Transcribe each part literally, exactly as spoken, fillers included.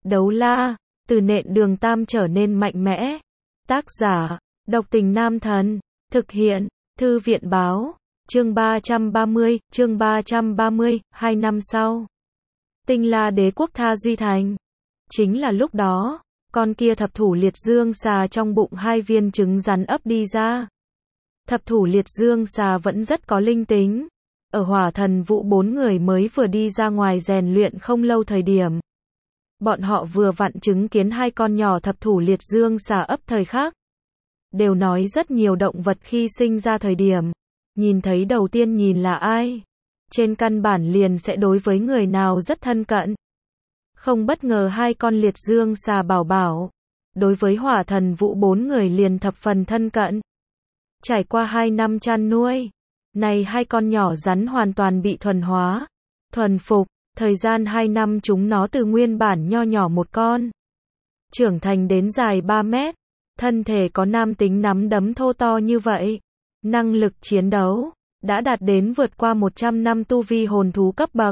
Đấu la, từ nện đường tam trở nên mạnh mẽ. Tác giả, độc tình nam thần. Thực hiện, thư viện báo. Chương ba trăm ba mươi, chương ba trăm ba mươi, hai năm sau. Tinh La đế quốc tha Duy Thành. Chính là lúc đó, con kia thập thủ liệt dương xà trong bụng hai viên trứng rắn ấp đi ra. Thập thủ liệt dương xà vẫn rất có linh tính. Ở Hỏa Thần Vũ bốn người mới vừa đi ra ngoài rèn luyện không lâu thời điểm. Bọn họ vừa vặn chứng kiến hai con nhỏ thập thủ liệt dương xà ấp thời khắc. Đều nói rất nhiều động vật khi sinh ra thời điểm. Nhìn thấy đầu tiên nhìn là ai. Trên căn bản liền sẽ đối với người nào rất thân cận. Không bất ngờ hai con liệt dương xà bảo bảo. Đối với Hỏa Thần Vũ bốn người liền thập phần thân cận. Trải qua hai năm chăn nuôi. Này hai con nhỏ rắn hoàn toàn bị thuần hóa. Thuần phục. Thời gian hai năm chúng nó từ nguyên bản nho nhỏ một con. Trưởng thành đến dài ba mét. Thân thể có nam tính nắm đấm thô to như vậy. Năng lực chiến đấu. Đã đạt đến vượt qua một trăm năm tu vi hồn thú cấp bậc.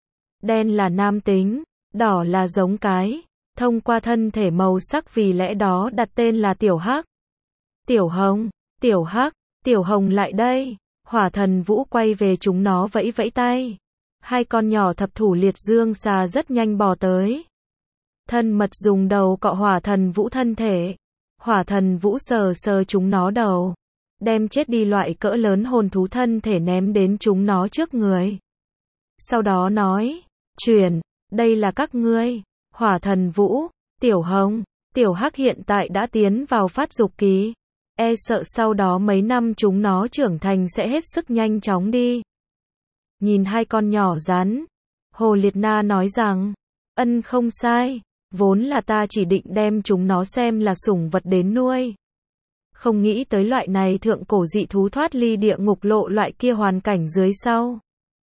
Đen là nam tính. Đỏ là giống cái. Thông qua thân thể màu sắc vì lẽ đó đặt tên là Tiểu Hắc. Tiểu Hồng. Tiểu Hắc. Tiểu Hồng lại đây. Hỏa Thần Vũ quay về chúng nó vẫy vẫy tay. Hai con nhỏ thập thủ liệt dương xà rất nhanh bò tới. Thân mật dùng đầu cọ Hỏa Thần Vũ thân thể. Hỏa Thần Vũ sờ sờ chúng nó đầu. Đem chết đi loại cỡ lớn hồn thú thân thể ném đến chúng nó trước người. Sau đó nói, truyền, đây là các ngươi. Hỏa Thần Vũ, Tiểu Hồng, Tiểu Hắc hiện tại đã tiến vào phát dục kỳ. E sợ sau đó mấy năm chúng nó trưởng thành sẽ hết sức nhanh chóng đi. Nhìn hai con nhỏ rắn. Hồ Liệt Na nói rằng, ân không sai, vốn là ta chỉ định đem chúng nó xem là sủng vật đến nuôi. Không nghĩ tới loại này thượng cổ dị thú thoát ly địa ngục lộ loại kia hoàn cảnh dưới sau.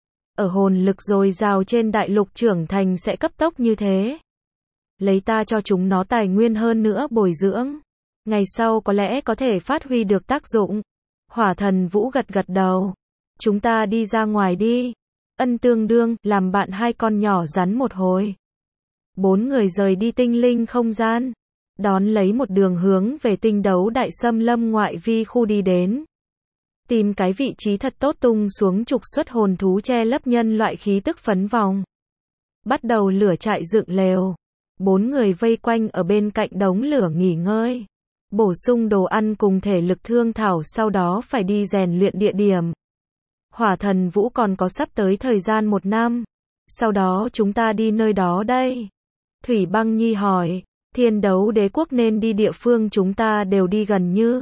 Ở hồn lực dồi dào trên đại lục trưởng thành sẽ cấp tốc như thế. Lấy ta cho chúng nó tài nguyên hơn nữa bồi dưỡng. Ngày sau có lẽ có thể phát huy được tác dụng. Hỏa Thần Vũ gật gật đầu. Chúng ta đi ra ngoài đi. Ân tương đương, làm bạn hai con nhỏ rắn một hồi. Bốn người rời đi tinh linh không gian. Đón lấy một đường hướng về tinh đấu đại xâm lâm ngoại vi khu đi đến. Tìm cái vị trí thật tốt tung xuống trục xuất hồn thú che lấp nhân loại khí tức phấn vòng. Bắt đầu lửa trại dựng lều. Bốn người vây quanh ở bên cạnh đống lửa nghỉ ngơi. Bổ sung đồ ăn cùng thể lực thương thảo sau đó phải đi rèn luyện địa điểm. Hỏa Thần Vũ còn có sắp tới thời gian một năm. Sau đó chúng ta đi nơi đó đây. Thủy Băng Nhi hỏi, Thiên Đấu Đế Quốc nên đi địa phương chúng ta đều đi gần như.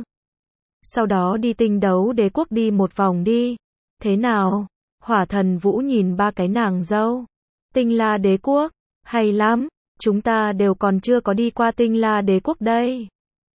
Sau đó đi Tinh Đấu Đế Quốc đi một vòng đi. Thế nào? Hỏa Thần Vũ nhìn ba cái nàng dâu. Tinh La Đế Quốc, hay lắm, chúng ta đều còn chưa có đi qua Tinh La Đế Quốc đây.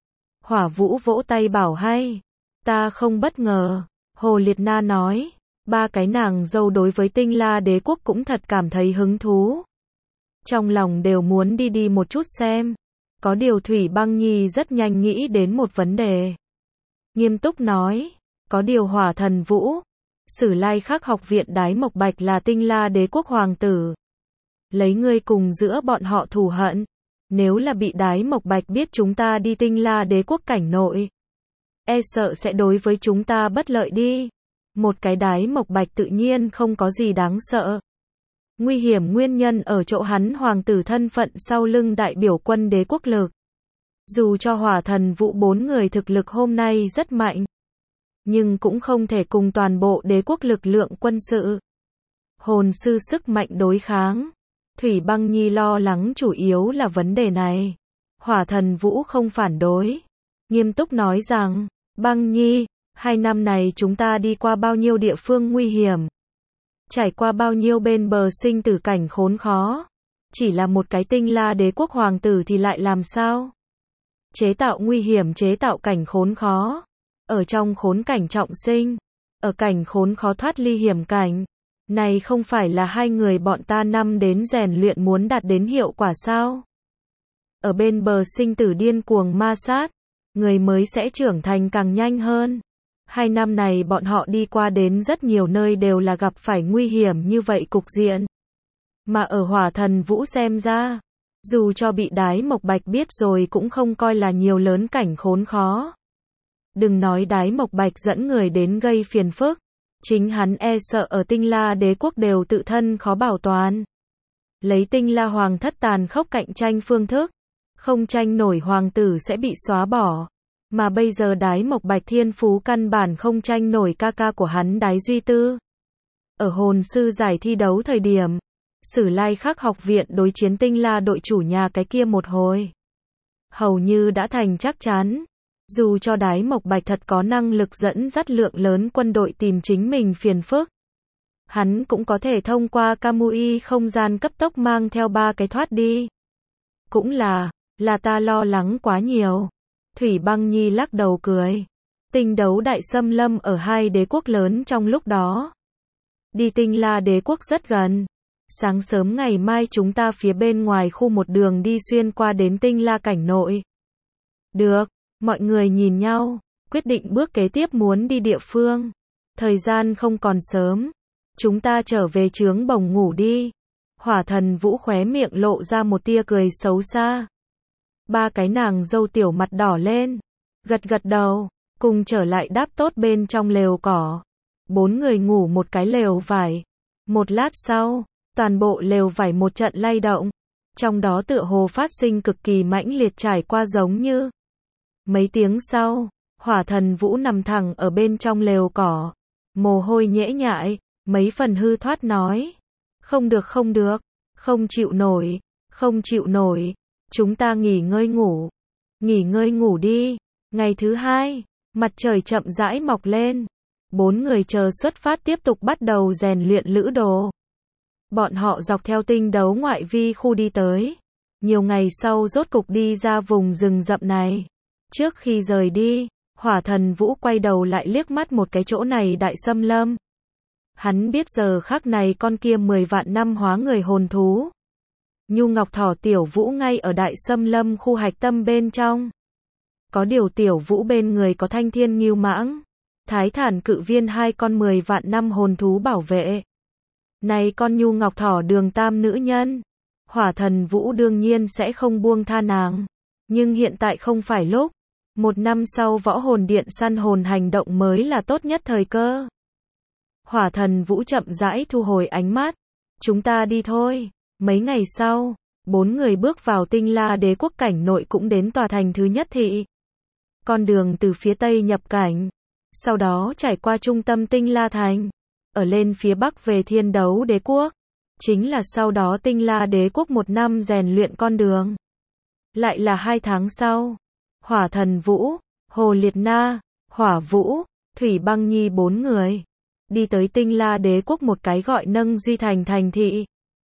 Hỏa Vũ vỗ tay bảo hay. Ta không bất ngờ. Hồ Liệt Na nói. Ba cái nàng dâu đối với Tinh La Đế Quốc cũng thật cảm thấy hứng thú. Trong lòng đều muốn đi đi một chút xem. Có điều Thủy Băng Nhi rất nhanh nghĩ đến một vấn đề. Nghiêm túc nói. Có điều Hỏa Thần Vũ. Sử Lai Khắc học viện Đái Mộc Bạch là Tinh La Đế Quốc hoàng tử. Lấy ngươi cùng giữa bọn họ thù hận. Nếu là bị Đái Mộc Bạch biết chúng ta đi Tinh La Đế Quốc cảnh nội. E sợ sẽ đối với chúng ta bất lợi đi. Một cái Đái Mộc Bạch tự nhiên không có gì đáng sợ. Nguy hiểm nguyên nhân ở chỗ hắn hoàng tử thân phận sau lưng đại biểu quân đế quốc lực. Dù cho Hỏa Thần Vũ bốn người thực lực hôm nay rất mạnh. Nhưng cũng không thể cùng toàn bộ đế quốc lực lượng quân sự. Hồn sư sức mạnh đối kháng. Thủy Băng Nhi lo lắng chủ yếu là vấn đề này. Hỏa Thần Vũ không phản đối. Nghiêm túc nói rằng, Băng Nhi, hai năm này chúng ta đi qua bao nhiêu địa phương nguy hiểm. Trải qua bao nhiêu bên bờ sinh tử cảnh khốn khó. Chỉ là một cái Tinh La Đế Quốc hoàng tử thì lại làm sao? Chế tạo nguy hiểm chế tạo cảnh khốn khó. Ở trong khốn cảnh trọng sinh. Ở cảnh khốn khó thoát ly hiểm cảnh. Này không phải là hai người bọn ta năm đến rèn luyện muốn đạt đến hiệu quả sao? Ở bên bờ sinh tử điên cuồng ma sát. Người mới sẽ trưởng thành càng nhanh hơn. Hai năm này bọn họ đi qua đến rất nhiều nơi đều là gặp phải nguy hiểm như vậy cục diện. Mà ở Hỏa Thần Vũ xem ra, Dù cho bị Đái Mộc Bạch biết rồi cũng không coi là nhiều lớn cảnh khốn khó. Đừng nói Đái Mộc Bạch dẫn người đến gây phiền phức, chính hắn e sợ ở Tinh La Đế quốc đều tự thân khó bảo toàn. Lấy Tinh La Hoàng thất tàn khốc cạnh tranh phương thức, không tranh nổi hoàng tử sẽ bị xóa bỏ. Mà bây giờ Đái Mộc Bạch thiên phú căn bản không tranh nổi ca ca của hắn Đái Duy Tư. Ở hồn sư giải thi đấu thời điểm, Sử Lai Khắc học viện đối chiến Tinh La đội chủ nhà cái kia một hồi, hầu như đã thành chắc chắn. Dù cho Đái Mộc Bạch thật có năng lực dẫn dắt lượng lớn quân đội tìm chính mình phiền phức, hắn cũng có thể thông qua Kamui không gian cấp tốc mang theo ba cái thoát đi. Cũng là, là ta lo lắng quá nhiều. Thủy Băng Nhi lắc đầu cười. Tinh đấu đại xâm lâm ở hai đế quốc lớn trong lúc đó. Đi Tinh La đế quốc rất gần. Sáng sớm ngày mai chúng ta phía bên ngoài khu một đường đi xuyên qua đến Tinh La cảnh nội. Được, mọi người nhìn nhau, quyết định bước kế tiếp muốn đi địa phương. Thời gian không còn sớm, chúng ta trở về trướng bồng ngủ đi. Hỏa Thần Vũ khóe miệng lộ ra một tia cười xấu xa. Ba cái nàng dâu tiểu mặt đỏ lên, gật gật đầu, cùng trở lại đáp tốt bên trong lều cỏ. Bốn người ngủ một cái lều vải. Một lát sau, toàn bộ lều vải một trận lay động, trong đó tựa hồ phát sinh cực kỳ mãnh liệt trải qua giống như. Mấy tiếng sau, Hỏa Thần Vũ nằm thẳng ở bên trong lều cỏ, mồ hôi nhễ nhại, mấy phần hư thoát nói. Không được không được, không chịu nổi, không chịu nổi, chúng ta nghỉ ngơi ngủ. Nghỉ ngơi ngủ đi. Ngày thứ hai, mặt trời chậm rãi mọc lên. Bốn người chờ xuất phát tiếp tục bắt đầu rèn luyện lữ đồ. Bọn họ dọc theo tinh đấu ngoại vi khu đi tới. Nhiều ngày sau rốt cục đi ra vùng rừng rậm này. Trước khi rời đi, Hỏa Thần Vũ quay đầu lại liếc mắt một cái chỗ này đại xâm lâm. Hắn biết giờ khắc này con kia mười vạn năm hóa người hồn thú. Nhu Ngọc Thỏ Tiểu Vũ ngay ở đại xâm lâm khu hạch tâm bên trong. Có điều Tiểu Vũ bên người có Thanh Thiên Ngưu Mãng, Thái Thản Cự Viên hai con mười vạn năm hồn thú bảo vệ. Này con Nhu Ngọc Thỏ đường tam nữ nhân, Hỏa Thần Vũ đương nhiên sẽ không buông tha nàng. Nhưng hiện tại không phải lúc. Một năm sau Võ Hồn Điện săn hồn hành động mới là tốt nhất thời cơ. Hỏa Thần Vũ chậm rãi thu hồi ánh mắt. Chúng ta đi thôi. Mấy ngày sau, bốn người bước vào Tinh La đế quốc cảnh nội cũng đến tòa thành thứ nhất thị. Con đường từ phía tây nhập cảnh, sau đó trải qua trung tâm Tinh La thành, ở lên phía bắc về Thiên Đấu đế quốc. Chính là sau đó Tinh La đế quốc một năm rèn luyện con đường. Lại là hai tháng sau, Hỏa Thần Vũ, Hồ Liệt Na, Hỏa Vũ, Thủy Băng Nhi bốn người đi tới Tinh La đế quốc một cái gọi Nâng Duy thành thành thị.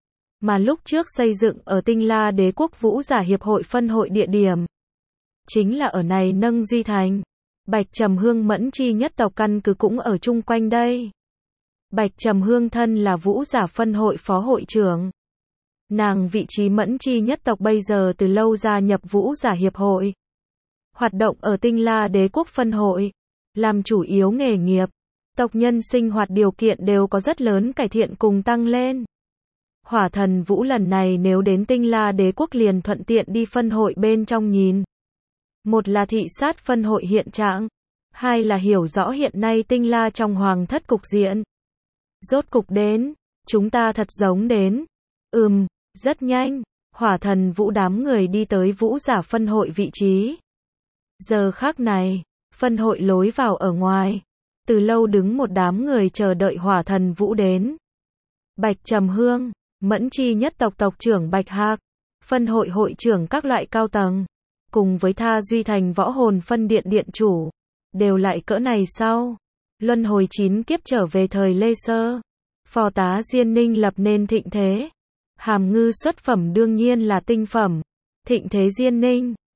Mà lúc trước xây dựng ở Tinh La đế quốc Vũ giả hiệp hội phân hội địa điểm. Chính là ở này Nâng Duy thành. Bạch Trầm Hương Mẫn Chi nhất tộc căn cứ cũng ở chung quanh đây. Bạch Trầm Hương thân là Vũ giả phân hội phó hội trưởng. Nàng vị trí Mẫn Chi nhất tộc bây giờ từ lâu gia nhập Vũ giả hiệp hội. Hoạt động ở Tinh La đế quốc phân hội. Làm chủ yếu nghề nghiệp. Tộc nhân sinh hoạt điều kiện đều có rất lớn cải thiện cùng tăng lên. Hỏa Thần Vũ lần này nếu đến Tinh La đế quốc liền thuận tiện đi phân hội bên trong nhìn. Một là thị sát phân hội hiện trạng. Hai là hiểu rõ hiện nay Tinh La trong hoàng thất cục diện. Rốt cục đến. Chúng ta thật giống đến. Ừm, rất nhanh. Hỏa Thần Vũ đám người đi tới Vũ giả phân hội vị trí. Giờ khắc này, phân hội lối vào ở ngoài. Từ lâu đứng một đám người chờ đợi Hỏa Thần Vũ đến. Bạch Trầm Hương, Mẫn Chi nhất tộc tộc trưởng Bạch Hạc, phân hội hội trưởng các loại cao tầng, cùng với Tha Duy thành võ hồn phân điện điện chủ, đều lại cỡ này sau. Luân hồi chín kiếp trở về thời Lê Sơ, phò tá Diên Ninh lập nên thịnh thế. Hàm Ngư xuất phẩm đương nhiên là tinh phẩm. Thịnh thế Diên Ninh,